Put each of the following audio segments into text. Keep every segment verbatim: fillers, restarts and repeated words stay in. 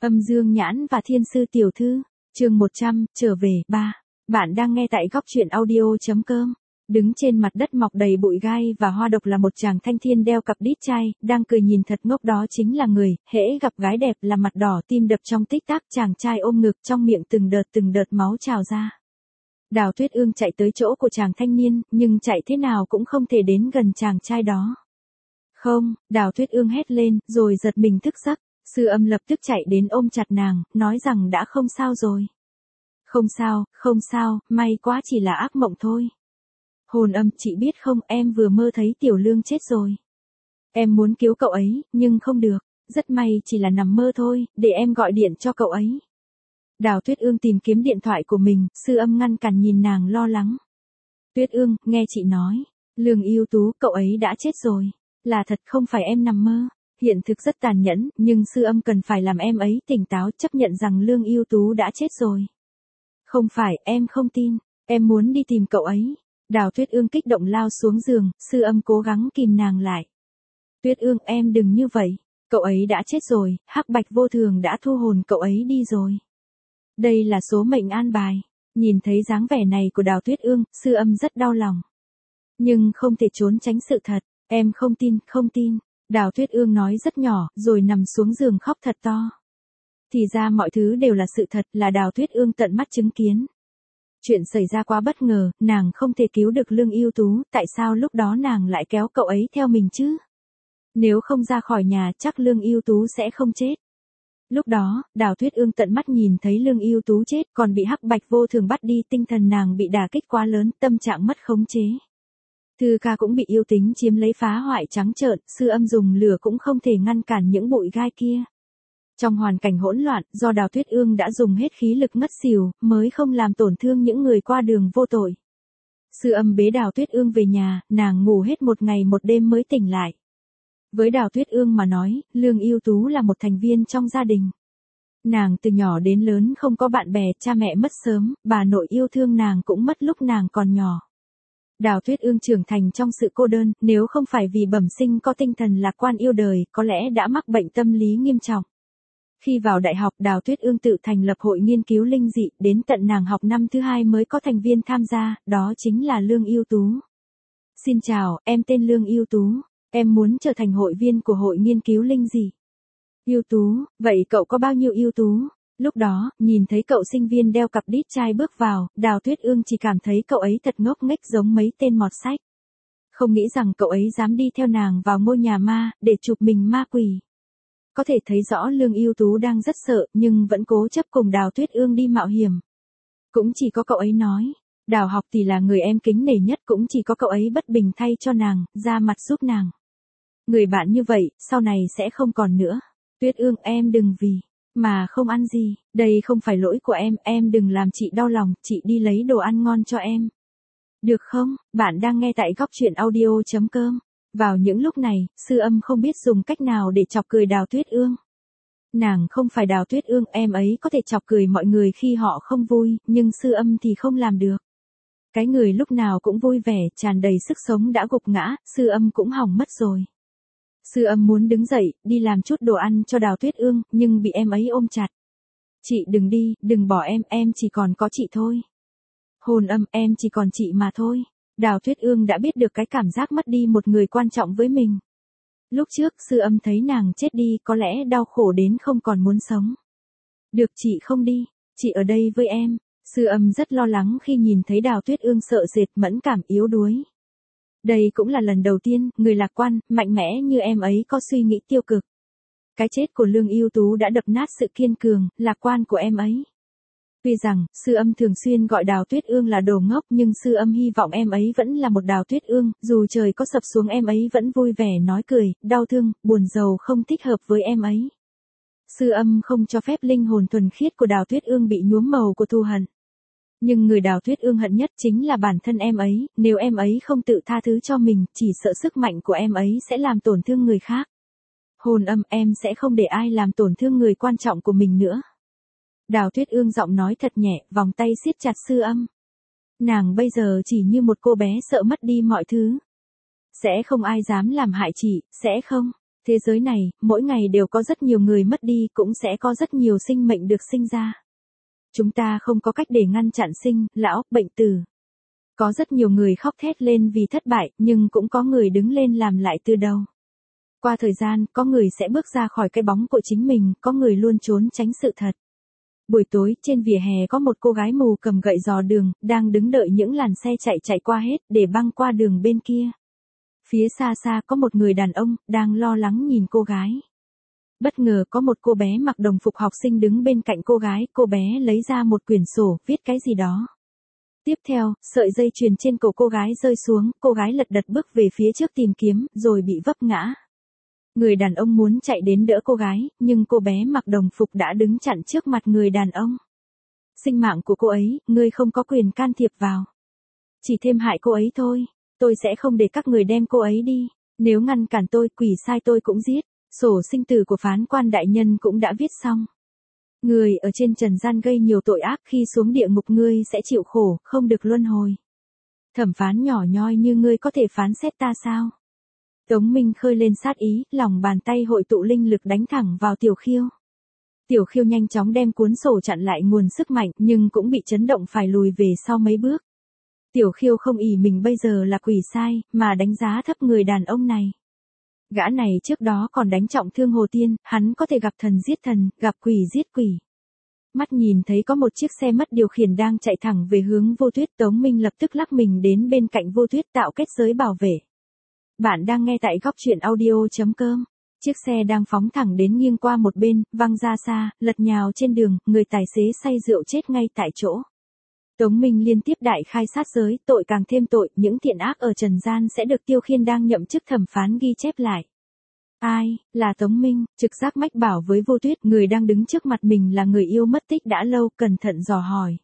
Âm Dương Nhãn và Thiên Sư Tiểu Thư, chương một trăm, trở về, ba. Bạn đang nghe tại góc truyện audio.com. Đứng trên mặt đất mọc đầy bụi gai và hoa độc là một chàng thanh thiên đeo cặp đít trai, đang cười nhìn thật ngốc, đó chính là người, hễ gặp gái đẹp là mặt đỏ tim đập trong tích tắc, chàng trai ôm ngực trong miệng từng đợt từng đợt máu trào ra. Đào Tuyết Ương chạy tới chỗ của chàng thanh niên, nhưng chạy thế nào cũng không thể đến gần chàng trai đó. Không, Đào Tuyết Ương hét lên, rồi giật mình thức giấc. Sư Âm lập tức chạy đến ôm chặt nàng, nói rằng đã không sao rồi. Không sao, không sao, may quá, chỉ là ác mộng thôi. Hồn Âm, chị biết không, em vừa mơ thấy Tiểu Lương chết rồi. Em muốn cứu cậu ấy, nhưng không được. Rất may chỉ là nằm mơ thôi, để em gọi điện cho cậu ấy. Đào Tuyết Ương tìm kiếm điện thoại của mình, Sư Âm ngăn cản nhìn nàng lo lắng. Tuyết Ương, nghe chị nói, Lương ưu tú, cậu ấy đã chết rồi. Là thật, không phải em nằm mơ. Hiện thực rất tàn nhẫn, nhưng Sư Âm cần phải làm em ấy tỉnh táo, chấp nhận rằng Lương ưu tú đã chết rồi. Không phải, em không tin, em muốn đi tìm cậu ấy. Đào Tuyết Ương kích động lao xuống giường, Sư Âm cố gắng kìm nàng lại. Tuyết Ương, em đừng như vậy, cậu ấy đã chết rồi, Hắc Bạch Vô Thường đã thu hồn cậu ấy đi rồi. Đây là số mệnh an bài. Nhìn thấy dáng vẻ này của Đào Tuyết Ương, Sư Âm rất đau lòng. Nhưng không thể trốn tránh sự thật, em không tin, không tin. Đào Tuyết Ương nói rất nhỏ, rồi nằm xuống giường khóc thật to. Thì ra mọi thứ đều là sự thật, là Đào Tuyết Ương tận mắt chứng kiến. Chuyện xảy ra quá bất ngờ, nàng không thể cứu được Lương ưu tú, tại sao lúc đó nàng lại kéo cậu ấy theo mình chứ? Nếu không ra khỏi nhà, chắc Lương ưu tú sẽ không chết. Lúc đó, Đào Tuyết Ương tận mắt nhìn thấy Lương ưu tú chết, còn bị Hắc Bạch Vô Thường bắt đi, tinh thần nàng bị đả kích quá lớn, tâm trạng mất khống chế. Thư ca cũng bị yêu tính chiếm lấy, phá hoại trắng trợn, Sư Âm dùng lửa cũng không thể ngăn cản những bụi gai kia. Trong hoàn cảnh hỗn loạn, do Đào Tuyết Ương đã dùng hết khí lực ngất xỉu, mới không làm tổn thương những người qua đường vô tội. Sư Âm bế Đào Tuyết Ương về nhà, nàng ngủ hết một ngày một đêm mới tỉnh lại. Với Đào Tuyết Ương mà nói, Lương ưu tú là một thành viên trong gia đình. Nàng từ nhỏ đến lớn không có bạn bè, cha mẹ mất sớm, bà nội yêu thương nàng cũng mất lúc nàng còn nhỏ. Đào Tuyết Ương trưởng thành trong sự cô đơn, nếu không phải vì bẩm sinh có tinh thần lạc quan yêu đời, có lẽ đã mắc bệnh tâm lý nghiêm trọng. Khi vào đại học, Đào Tuyết Ương tự thành lập hội nghiên cứu linh dị, đến tận nàng học năm thứ hai mới có thành viên tham gia, đó chính là Lương ưu tú. Xin chào, em tên Lương ưu tú, em muốn trở thành hội viên của hội nghiên cứu linh dị. Ưu tú, vậy cậu có bao nhiêu ưu tú? Lúc đó, nhìn thấy cậu sinh viên đeo cặp đít trai bước vào, Đào Tuyết Ương chỉ cảm thấy cậu ấy thật ngốc nghếch, giống mấy tên mọt sách. Không nghĩ rằng cậu ấy dám đi theo nàng vào ngôi nhà ma, để chụp mình ma quỷ. Có thể thấy rõ Lương ưu tú đang rất sợ, nhưng vẫn cố chấp cùng Đào Tuyết Ương đi mạo hiểm. Cũng chỉ có cậu ấy nói, Đào học thì là người em kính nể nhất, cũng chỉ có cậu ấy bất bình thay cho nàng, ra mặt giúp nàng. Người bạn như vậy, sau này sẽ không còn nữa. Tuyết Ương, em đừng vì mà không ăn gì, đây không phải lỗi của em, em đừng làm chị đau lòng, chị đi lấy đồ ăn ngon cho em. Được không? Bạn đang nghe tại góc truyện audio.com. Vào những lúc này, Sư Âm không biết dùng cách nào để chọc cười Đào Tuyết Ương. Nàng không phải Đào Tuyết Ương, em ấy có thể chọc cười mọi người khi họ không vui, nhưng Sư Âm thì không làm được. Cái người lúc nào cũng vui vẻ, tràn đầy sức sống đã gục ngã, Sư Âm cũng hỏng mất rồi. Sư Âm muốn đứng dậy, đi làm chút đồ ăn cho Đào Tuyết Ương, nhưng bị em ấy ôm chặt. Chị đừng đi, đừng bỏ em, em chỉ còn có chị thôi. Hồn Âm, em chỉ còn chị mà thôi. Đào Tuyết Ương đã biết được cái cảm giác mất đi một người quan trọng với mình. Lúc trước, Sư Âm thấy nàng chết đi, có lẽ đau khổ đến không còn muốn sống. Được, chị không đi, chị ở đây với em. Sư Âm rất lo lắng khi nhìn thấy Đào Tuyết Ương sợ sệt, mẫn cảm, yếu đuối. Đây cũng là lần đầu tiên, người lạc quan, mạnh mẽ như em ấy có suy nghĩ tiêu cực. Cái chết của Lương ưu tú đã đập nát sự kiên cường, lạc quan của em ấy. Tuy rằng, Sư Âm thường xuyên gọi Đào Tuyết Ương là đồ ngốc, nhưng Sư Âm hy vọng em ấy vẫn là một Đào Tuyết Ương, dù trời có sập xuống em ấy vẫn vui vẻ nói cười, đau thương, buồn rầu không thích hợp với em ấy. Sư Âm không cho phép linh hồn thuần khiết của Đào Tuyết Ương bị nhuốm màu của thù hận. Nhưng người Đào Tuyết Ương hận nhất chính là bản thân em ấy, nếu em ấy không tự tha thứ cho mình, chỉ sợ sức mạnh của em ấy sẽ làm tổn thương người khác. Hồn Âm, em sẽ không để ai làm tổn thương người quan trọng của mình nữa. Đào Tuyết Ương giọng nói thật nhẹ, vòng tay siết chặt Sư Âm. Nàng bây giờ chỉ như một cô bé sợ mất đi mọi thứ. Sẽ không ai dám làm hại chị, sẽ không. Thế giới này, mỗi ngày đều có rất nhiều người mất đi, cũng sẽ có rất nhiều sinh mệnh được sinh ra. Chúng ta không có cách để ngăn chặn sinh, lão, bệnh tử. Có rất nhiều người khóc thét lên vì thất bại, nhưng cũng có người đứng lên làm lại từ đầu. Qua thời gian, có người sẽ bước ra khỏi cái bóng của chính mình, có người luôn trốn tránh sự thật. Buổi tối, trên vỉa hè có một cô gái mù cầm gậy dò đường, đang đứng đợi những làn xe chạy chạy qua hết, để băng qua đường bên kia. Phía xa xa có một người đàn ông, đang lo lắng nhìn cô gái. Bất ngờ có một cô bé mặc đồng phục học sinh đứng bên cạnh cô gái, cô bé lấy ra một quyển sổ, viết cái gì đó. Tiếp theo, sợi dây chuyền trên cổ cô gái rơi xuống, cô gái lật đật bước về phía trước tìm kiếm, rồi bị vấp ngã. Người đàn ông muốn chạy đến đỡ cô gái, nhưng cô bé mặc đồng phục đã đứng chặn trước mặt người đàn ông. Sinh mạng của cô ấy, ngươi không có quyền can thiệp vào. Chỉ thêm hại cô ấy thôi, tôi sẽ không để các người đem cô ấy đi. Nếu ngăn cản tôi, quỷ sai tôi cũng giết. Sổ sinh tử của phán quan đại nhân cũng đã viết xong. Người ở trên trần gian gây nhiều tội ác, khi xuống địa ngục ngươi sẽ chịu khổ, không được luân hồi. Thẩm phán nhỏ nhoi như ngươi có thể phán xét ta sao? Tống Minh khơi lên sát ý, lòng bàn tay hội tụ linh lực đánh thẳng vào Tiểu Khiêu. Tiểu Khiêu nhanh chóng đem cuốn sổ chặn lại nguồn sức mạnh, nhưng cũng bị chấn động phải lùi về sau mấy bước. Tiểu Khiêu không ỷ mình bây giờ là quỷ sai, mà đánh giá thấp người đàn ông này. Gã này trước đó còn đánh trọng thương Hồ Tiên, hắn có thể gặp thần giết thần, gặp quỷ giết quỷ. Mắt nhìn thấy có một chiếc xe mất điều khiển đang chạy thẳng về hướng Vô Tuyết, Tống Minh lập tức lắc mình đến bên cạnh Vô Tuyết tạo kết giới bảo vệ. Bạn đang nghe tại góc truyện audio chấm com. Chiếc xe đang phóng thẳng đến nghiêng qua một bên, văng ra xa, lật nhào trên đường, người tài xế say rượu chết ngay tại chỗ. Tống Minh liên tiếp đại khai sát giới, tội càng thêm tội, những thiện ác ở trần gian sẽ được Tiêu Khiên đang nhậm chức thẩm phán ghi chép lại. Ai, là Tống Minh, trực giác mách bảo với Vô Tuyết, người đang đứng trước mặt mình là người yêu mất tích đã lâu, cẩn thận dò hỏi.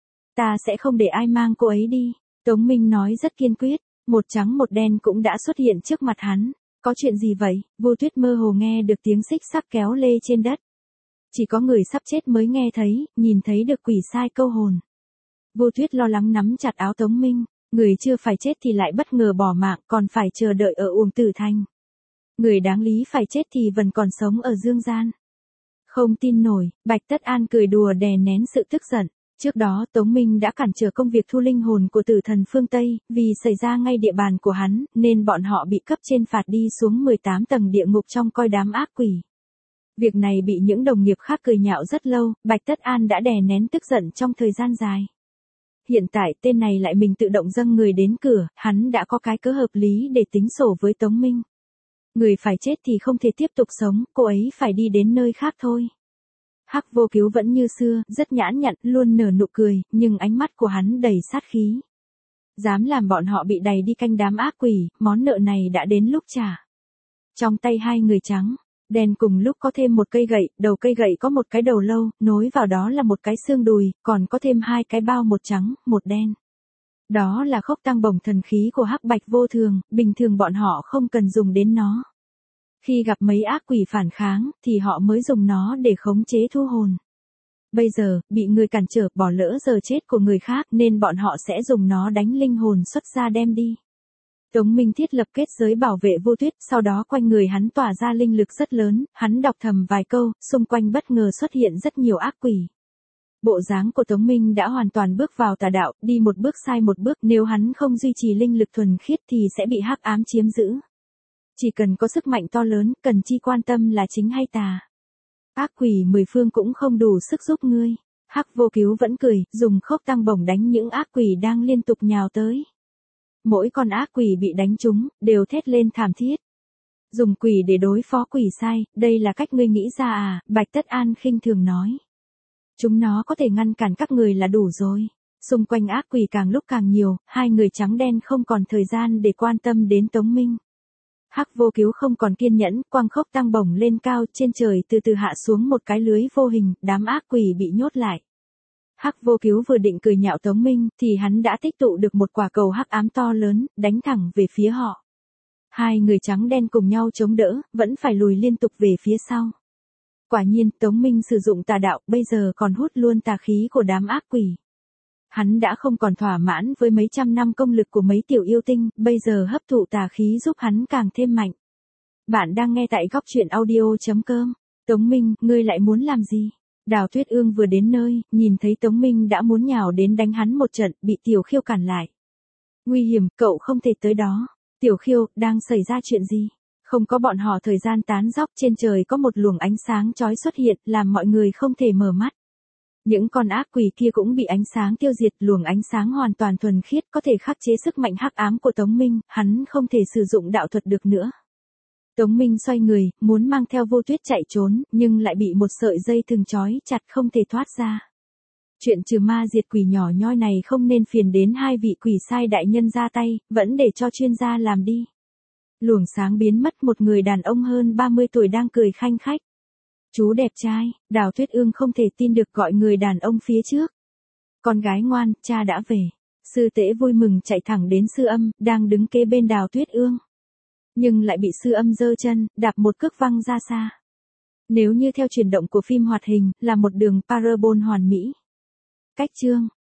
Ta sẽ không để ai mang cô ấy đi, Tống Minh nói rất kiên quyết, một trắng một đen cũng đã xuất hiện trước mặt hắn. Có chuyện gì vậy? Vô Tuyết mơ hồ nghe được tiếng xích sắt kéo lê trên đất. Chỉ có người sắp chết mới nghe thấy, nhìn thấy được quỷ sai câu hồn. Vô Tuyết lo lắng nắm chặt áo Tống Minh, người chưa phải chết thì lại bất ngờ bỏ mạng, còn phải chờ đợi ở Uổng Tử Thành. Người đáng lý phải chết thì vẫn còn sống ở dương gian. Không tin nổi, Bạch Tất An cười đùa đè nén sự tức giận. Trước đó Tống Minh đã cản trở công việc thu linh hồn của tử thần phương Tây, vì xảy ra ngay địa bàn của hắn, nên bọn họ bị cấp trên phạt đi xuống mười tám tầng địa ngục trong coi đám ác quỷ. Việc này bị những đồng nghiệp khác cười nhạo rất lâu, Bạch Tất An đã đè nén tức giận trong thời gian dài. Hiện tại tên này lại mình tự động dâng người đến cửa, hắn đã có cái cớ hợp lý để tính sổ với Tống Minh. Người phải chết thì không thể tiếp tục sống, cô ấy phải đi đến nơi khác thôi. Hắc Vô Cứu vẫn như xưa, rất nhãn nhặn, luôn nở nụ cười, nhưng ánh mắt của hắn đầy sát khí. Dám làm bọn họ bị đày đi canh đám ác quỷ, món nợ này đã đến lúc trả. Trong tay hai người trắng, đen cùng lúc có thêm một cây gậy, đầu cây gậy có một cái đầu lâu, nối vào đó là một cái xương đùi, còn có thêm hai cái bao, một trắng, một đen. Đó là khốc tăng bổng thần khí của Hắc Bạch Vô Thường, bình thường bọn họ không cần dùng đến nó. Khi gặp mấy ác quỷ phản kháng, thì họ mới dùng nó để khống chế thu hồn. Bây giờ, bị người cản trở, bỏ lỡ giờ chết của người khác, nên bọn họ sẽ dùng nó đánh linh hồn xuất ra đem đi. Tống Minh thiết lập kết giới bảo vệ Vô Tuyết, sau đó quanh người hắn tỏa ra linh lực rất lớn, hắn đọc thầm vài câu, xung quanh bất ngờ xuất hiện rất nhiều ác quỷ. Bộ dáng của Tống Minh đã hoàn toàn bước vào tà đạo, đi một bước sai một bước, nếu hắn không duy trì linh lực thuần khiết thì sẽ bị hắc ám chiếm giữ. Chỉ cần có sức mạnh to lớn, cần chi quan tâm là chính hay tà. Ác quỷ mười phương cũng không đủ sức giúp ngươi. Hắc Vô Cứu vẫn cười, dùng khốc tăng bổng đánh những ác quỷ đang liên tục nhào tới. Mỗi con ác quỷ bị đánh trúng, đều thét lên thảm thiết. Dùng quỷ để đối phó quỷ sai, đây là cách ngươi nghĩ ra à, Bạch Tất An khinh thường nói. Chúng nó có thể ngăn cản các người là đủ rồi. Xung quanh ác quỷ càng lúc càng nhiều, hai người trắng đen không còn thời gian để quan tâm đến Tống Minh. Hắc Vô Cứu không còn kiên nhẫn, quang khốc tăng bổng lên cao, trên trời từ từ hạ xuống một cái lưới vô hình, đám ác quỷ bị nhốt lại. Hắc Vô Cứu vừa định cười nhạo Tống Minh, thì hắn đã tích tụ được một quả cầu hắc ám to lớn, đánh thẳng về phía họ. Hai người trắng đen cùng nhau chống đỡ, vẫn phải lùi liên tục về phía sau. Quả nhiên, Tống Minh sử dụng tà đạo, bây giờ còn hút luôn tà khí của đám ác quỷ. Hắn đã không còn thỏa mãn với mấy trăm năm công lực của mấy tiểu yêu tinh, bây giờ hấp thụ tà khí giúp hắn càng thêm mạnh. Bạn đang nghe tại góc chuyện audio chấm com. Tống Minh, ngươi lại muốn làm gì? Đào Tuyết Ương vừa đến nơi, nhìn thấy Tống Minh đã muốn nhào đến đánh hắn một trận, bị Tiểu Khiêu cản lại. Nguy hiểm, cậu không thể tới đó. Tiểu Khiêu, đang xảy ra chuyện gì? Không có bọn họ thời gian tán dóc, trên trời có một luồng ánh sáng chói xuất hiện, làm mọi người không thể mở mắt. Những con ác quỷ kia cũng bị ánh sáng tiêu diệt, luồng ánh sáng hoàn toàn thuần khiết, có thể khắc chế sức mạnh hắc ám của Tống Minh, hắn không thể sử dụng đạo thuật được nữa. Tống Minh xoay người, muốn mang theo Vô Tuyết chạy trốn, nhưng lại bị một sợi dây thừng trói chặt không thể thoát ra. Chuyện trừ ma diệt quỷ nhỏ nhoi này không nên phiền đến hai vị quỷ sai đại nhân ra tay, vẫn để cho chuyên gia làm đi. Luồng sáng biến mất, một người đàn ông hơn ba mươi tuổi đang cười khanh khách. Chú đẹp trai, Đào Tuyết Ương không thể tin được, gọi người đàn ông phía trước. Con gái ngoan, cha đã về. Sư Tễ vui mừng chạy thẳng đến Sư Âm, đang đứng kế bên Đào Tuyết Ương. Nhưng lại bị Sư Âm giơ chân, đạp một cước văng ra xa. Nếu như theo chuyển động của phim hoạt hình, là một đường parabol hoàn mỹ. Cách chương